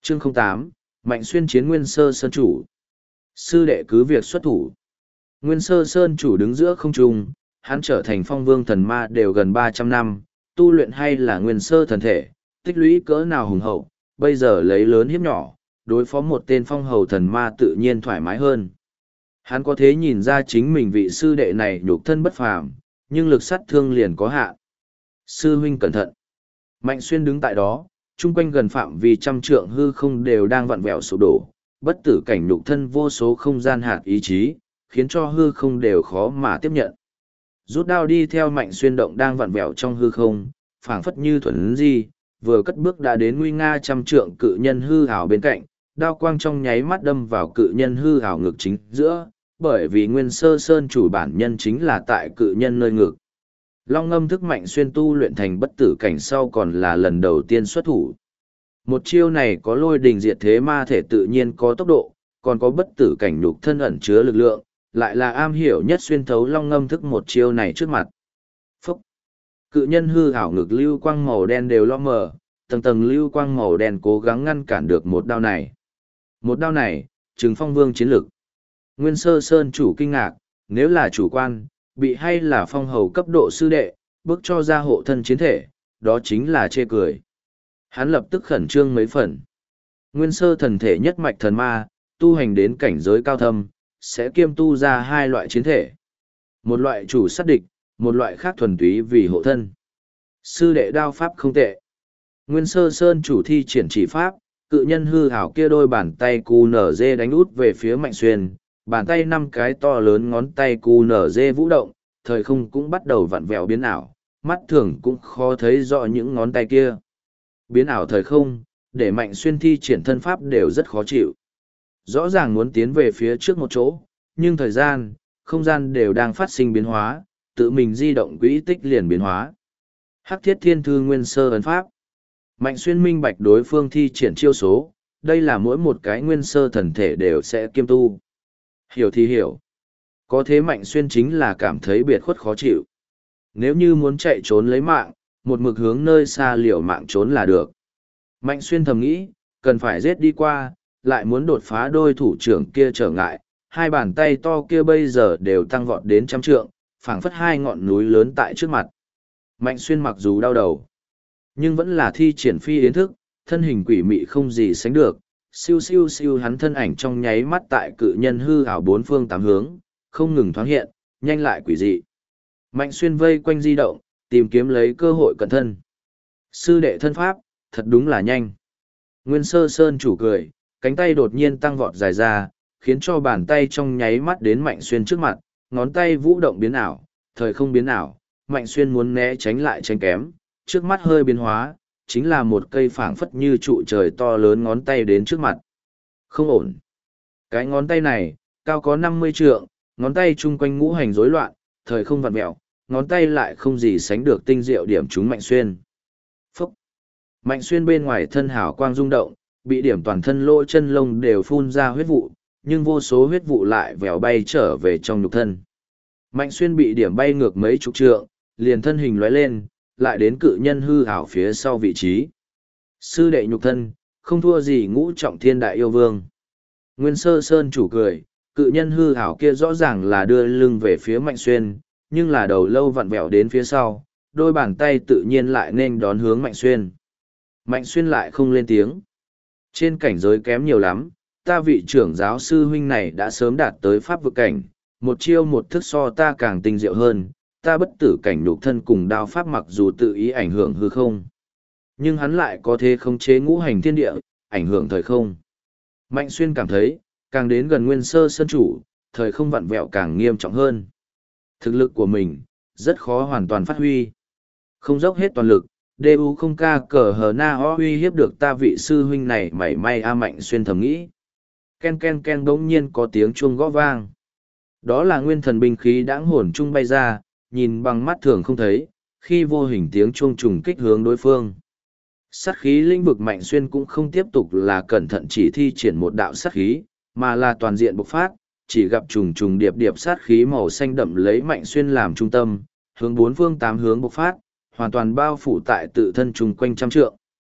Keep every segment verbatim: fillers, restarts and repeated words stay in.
Chương không tám, Mạnh Xuyên chiến Nguyên Sơ Sơn Chủ. Sư đệ cứ việc xuất thủ. Nguyên Sơ Sơn Chủ đứng giữa không trung, hắn trở thành phong vương thần ma đều gần ba trăm năm, tu luyện hay là Nguyên Sơ thần thể, tích lũy cỡ nào hùng hậu, bây giờ lấy lớn hiếp nhỏ, đối phó một tên phong hầu thần ma tự nhiên thoải mái hơn. Hắn có thể nhìn ra chính mình vị sư đệ này nhục thân bất phàm, nhưng lực sát thương liền có hạn. Sư huynh cẩn thận. Mạnh Xuyên đứng tại đó, chung quanh gần phạm vi trăm trượng hư không đều đang vặn vẹo sụp đổ, bất tử cảnh nhục thân vô số không gian hạt ý chí, khiến cho hư không đều khó mà tiếp nhận. Rút đao đi theo Mạnh Xuyên động đang vặn vẹo trong hư không, phảng phất như thuần di, vừa cất bước đã đến nguy nga trăm trượng cự nhân hư ảo bên cạnh, đao quang trong nháy mắt đâm vào cự nhân hư ảo ngực chính giữa, bởi vì Nguyên Sơ Sơn Chủ bản nhân chính là tại cự nhân nơi ngực. Long ngâm thức Mạnh Xuyên tu luyện thành bất tử cảnh sau còn là lần đầu tiên xuất thủ. Một chiêu này có lôi đình diệt thế ma thể tự nhiên có tốc độ, còn có bất tử cảnh nhục thân ẩn chứa lực lượng, lại là am hiểu nhất xuyên thấu long ngâm thức một chiêu này trước mặt. Phúc! Cự nhân hư ảo ngực lưu quang màu đen đều lo mờ, tầng tầng lưu quang màu đen cố gắng ngăn cản được một đao này. Một đao này, trừng phong vương chiến lực. Nguyên Sơ Sơn Chủ kinh ngạc, nếu là chủ quan, bị hay là phong hầu cấp độ sư đệ, bước cho ra hộ thân chiến thể, đó chính là chê cười. Hắn lập tức khẩn trương mấy phần. Nguyên Sơ thần thể nhất mạch thần ma, tu hành đến cảnh giới cao thâm, sẽ kiêm tu ra hai loại chiến thể. Một loại chủ sát địch, một loại khác thuần túy vì hộ thân. Sư đệ đao pháp không tệ. Nguyên Sơ Sơn Chủ thi triển chỉ pháp, cự nhân hư hảo kia đôi bàn tay cu nở dê đánh út về phía Mạnh Xuyên, bàn tay năm cái to lớn ngón tay cu nở dê vũ động, thời không cũng bắt đầu vặn vẹo biến ảo, mắt thường cũng khó thấy rõ những ngón tay kia. Biến ảo thời không, để Mạnh Xuyên thi triển thân pháp đều rất khó chịu. Rõ ràng muốn tiến về phía trước một chỗ, nhưng thời gian, không gian đều đang phát sinh biến hóa, tự mình di động quỹ tích liền biến hóa. Hắc Thiết Thiên Thư Nguyên Sơ ấn pháp. Mạnh Xuyên minh bạch đối phương thi triển chiêu số, đây là mỗi một cái Nguyên Sơ thần thể đều sẽ kiêm tu. Hiểu thì hiểu. Có thế Mạnh Xuyên chính là cảm thấy biệt khuất khó chịu. Nếu như muốn chạy trốn lấy mạng, một mực hướng nơi xa liều mạng trốn là được. Mạnh Xuyên thầm nghĩ, cần phải giết đi qua, lại muốn đột phá đôi thủ trưởng kia trở ngại, hai bàn tay to kia bây giờ đều tăng vọt đến trăm trượng, phảng phất hai ngọn núi lớn tại trước mặt. Mạnh Xuyên mặc dù đau đầu, nhưng vẫn là thi triển phi yến thức, thân hình quỷ mị không gì sánh được, siêu siêu siêu hắn thân ảnh trong nháy mắt tại cự nhân hư ảo bốn phương tám hướng, không ngừng thoáng hiện, nhanh lại quỷ dị. Mạnh Xuyên vây quanh di động, tìm kiếm lấy cơ hội cận thân. Sư đệ thân pháp, thật đúng là nhanh. Nguyên Sơ Sơn Chủ cười, cánh tay đột nhiên tăng vọt dài ra, khiến cho bàn tay trong nháy mắt đến Mạnh Xuyên trước mặt, ngón tay vũ động biến ảo, thời không biến ảo, Mạnh Xuyên muốn né tránh lại tránh kém, trước mắt hơi biến hóa, chính là một cây phảng phất như trụ trời to lớn ngón tay đến trước mặt. Không ổn. Cái ngón tay này, cao có năm mươi trượng, ngón tay chung quanh ngũ hành rối loạn, thời không vặn mẹo, ngón tay lại không gì sánh được tinh diệu điểm trúng Mạnh Xuyên. Phúc! Mạnh Xuyên bên ngoài thân hào quang rung động, bị điểm toàn thân lỗ chân lông đều phun ra huyết vụ, nhưng vô số huyết vụ lại vèo bay trở về trong nhục thân. Mạnh Xuyên bị điểm bay ngược mấy chục trượng, liền thân hình lóe lên, lại đến cự nhân hư ảo phía sau vị trí. Sư đệ nhục thân, không thua gì ngũ trọng thiên đại yêu vương. Nguyên Sơ Sơn Chủ cười, cự nhân hư ảo kia rõ ràng là đưa lưng về phía Mạnh Xuyên, nhưng là đầu lâu vặn vẹo đến phía sau, đôi bàn tay tự nhiên lại nên đón hướng Mạnh Xuyên. Mạnh Xuyên lại không lên tiếng. Trên cảnh giới kém nhiều lắm, ta vị trưởng giáo sư huynh này đã sớm đạt tới pháp vực cảnh, một chiêu một thức so ta càng tinh diệu hơn, ta bất tử cảnh nhục thân cùng đao pháp mặc dù tự ý ảnh hưởng hư không. Nhưng hắn lại có thể khống chế ngũ hành thiên địa, ảnh hưởng thời không. Mạnh Xuyên cảm thấy, càng đến gần Nguyên Sơ Sơn Chủ, thời không vặn vẹo càng nghiêm trọng hơn. Thực lực của mình, rất khó hoàn toàn phát huy. Không dốc hết toàn lực, đê u không ca cờ hờ na ho uy hiếp được ta vị sư huynh này mảy may a Mạnh Xuyên thầm nghĩ. Ken ken ken bỗng nhiên có tiếng chuông gõ vang. Đó là nguyên thần binh khí đãng hồn trung bay ra, nhìn bằng mắt thường không thấy, khi vô hình tiếng chuông trùng kích hướng đối phương. Sát khí lĩnh vực Mạnh Xuyên cũng không tiếp tục là cẩn thận chỉ thi triển một đạo sát khí, mà là toàn diện bộc phát, chỉ gặp trùng trùng điệp điệp sát khí màu xanh đậm lấy Mạnh Xuyên làm trung tâm, hướng bốn phương tám hướng bộc phát, hoàn toàn bao phủ tại tự thân trùng quanh trăm trượng.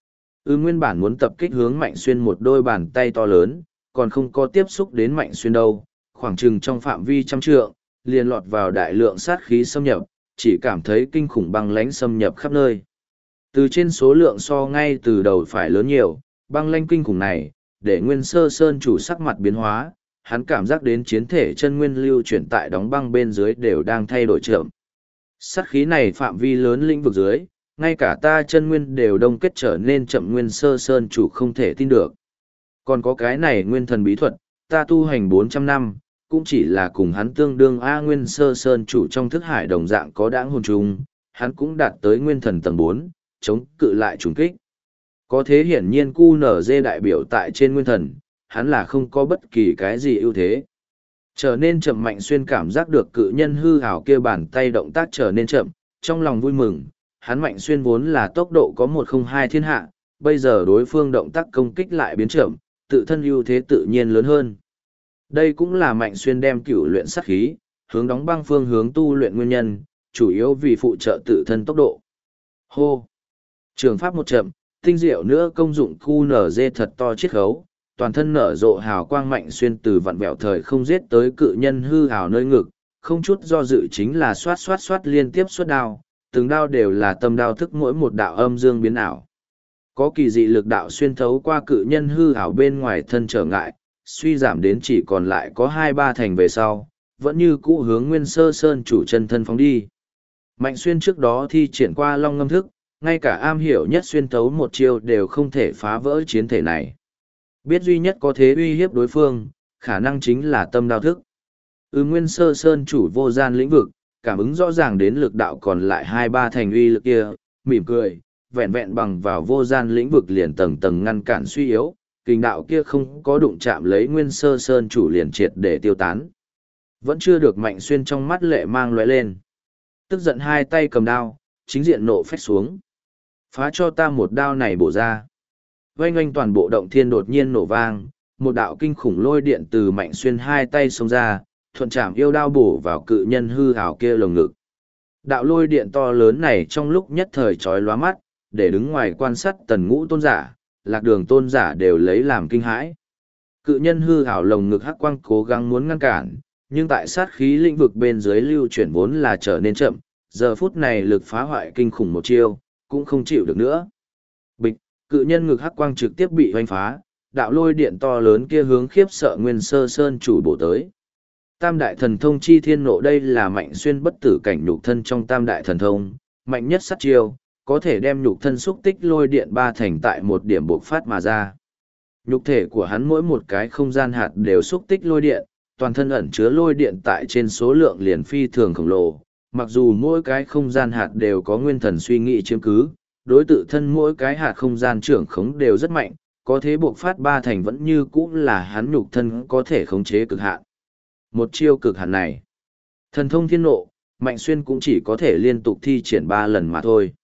Ư nguyên bản muốn tập kích hướng Mạnh Xuyên một đôi bàn tay to lớn, còn không có tiếp xúc đến Mạnh Xuyên đâu, khoảng chừng trong phạm vi trăm trượng, liền lọt vào đại lượng sát khí xâm nhập, chỉ cảm thấy kinh khủng băng lãnh xâm nhập khắp nơi. Từ trên số lượng so ngay từ đầu phải lớn nhiều, băng lãnh kinh khủng này, để Nguyên Sơ Sơn chủ sắc mặt biến hóa, hắn cảm giác đến chiến thể chân nguyên lưu chuyển tại đóng băng bên dưới đều đang thay đổi chậm. Sát khí này phạm vi lớn lĩnh vực dưới, ngay cả ta chân nguyên đều đông kết trở nên chậm. Nguyên Sơ Sơn chủ không thể tin được. Còn có cái này nguyên thần bí thuật, ta tu hành bốn trăm năm, cũng chỉ là cùng hắn tương đương. A Nguyên Sơ Sơn chủ trong thức hải đồng dạng có đãng hồn trùng, hắn cũng đạt tới nguyên thần tầng bốn, chống cự lại trùng kích. Có thế hiển nhiên Q N D đại biểu tại trên nguyên thần, hắn là không có bất kỳ cái gì ưu thế. Trở nên chậm. Mạnh Xuyên cảm giác được cự nhân hư ảo kia bàn tay động tác trở nên chậm, trong lòng vui mừng, hắn Mạnh Xuyên vốn là tốc độ có một không hai thiên hạ, bây giờ đối phương động tác công kích lại biến chậm, tự thân ưu thế tự nhiên lớn hơn. Đây cũng là Mạnh Xuyên đem cửu luyện sát khí, hướng đóng băng phương hướng tu luyện nguyên nhân, chủ yếu vì phụ trợ tự thân tốc độ. Hô! Trường pháp một chậm, tinh diệu nữa công dụng Q N D thật to chiết khấu, toàn thân nở rộ hào quang. Mạnh Xuyên từ vặn vẹo thời không giết tới cự nhân hư ảo nơi ngực, không chút do dự chính là xoát xoát xoát liên tiếp xuất đao, từng đao đều là tâm đao thức, mỗi một đạo âm dương biến ảo. Có kỳ dị lực đạo xuyên thấu qua cự nhân hư ảo bên ngoài thân trở ngại, suy giảm đến chỉ còn lại có hai ba thành về sau, vẫn như cũ hướng Nguyên Sơ Sơn chủ chân thân phóng đi. Mạnh Xuyên trước đó thi triển qua long ngâm thức, ngay cả am hiểu nhất xuyên thấu một chiêu đều không thể phá vỡ chiến thể này. Biết duy nhất có thế uy hiếp đối phương, khả năng chính là tâm đao thức. Ừ Nguyên Sơ Sơn chủ vô gian lĩnh vực, cảm ứng rõ ràng đến lực đạo còn lại hai ba thành uy lực kia, mỉm cười, vẹn vẹn bằng vào vô gian lĩnh vực liền tầng tầng ngăn cản suy yếu, kình đạo kia không có đụng chạm lấy Nguyên Sơ Sơn chủ liền triệt để tiêu tán. Vẫn chưa được. Mạnh Xuyên trong mắt lệ mang lóe lên. Tức giận hai tay cầm đao, chính diện nộ phách xuống. Phá cho ta một đao này bổ ra. Oanh oanh toàn bộ động thiên đột nhiên nổ vang, một đạo kinh khủng lôi điện từ Mạnh Xuyên hai tay xông ra, thuận chạm yêu đao bổ vào cự nhân hư hào kia lồng ngực. Đạo lôi điện to lớn này trong lúc nhất thời chói lóa mắt, để đứng ngoài quan sát Tần Ngũ tôn giả, Lạc Đường tôn giả đều lấy làm kinh hãi. Cự nhân hư hào lồng ngực hắc quang cố gắng muốn ngăn cản, nhưng tại sát khí lĩnh vực bên dưới lưu chuyển vốn là trở nên chậm, giờ phút này lực phá hoại kinh khủng một chiêu, cũng không chịu được nữa. Bịch, cự nhân ngực hắc quang trực tiếp bị hoành phá, đạo lôi điện to lớn kia hướng khiếp sợ Nguyên Sơ Sơn chủ bổ tới. Tam đại thần thông chi thiên nộ, đây là Mạnh Xuyên bất tử cảnh nhục thân trong tam đại thần thông, mạnh nhất sát chiêu, có thể đem nhục thân xúc tích lôi điện ba thành tại một điểm bộc phát mà ra. Nhục thể của hắn mỗi một cái không gian hạt đều xúc tích lôi điện, toàn thân ẩn chứa lôi điện tại trên số lượng liền phi thường khổng lồ, mặc dù mỗi cái không gian hạt đều có nguyên thần suy nghĩ chiếm cứ, đối tự thân mỗi cái hạt không gian trưởng khống đều rất mạnh, có thế bộc phát ba thành vẫn như cũ là hắn nhục thân có thể khống chế cực hạn. Một chiêu cực hạn này, thần thông thiên nộ, Mạnh Xuyên cũng chỉ có thể liên tục thi triển ba lần mà thôi.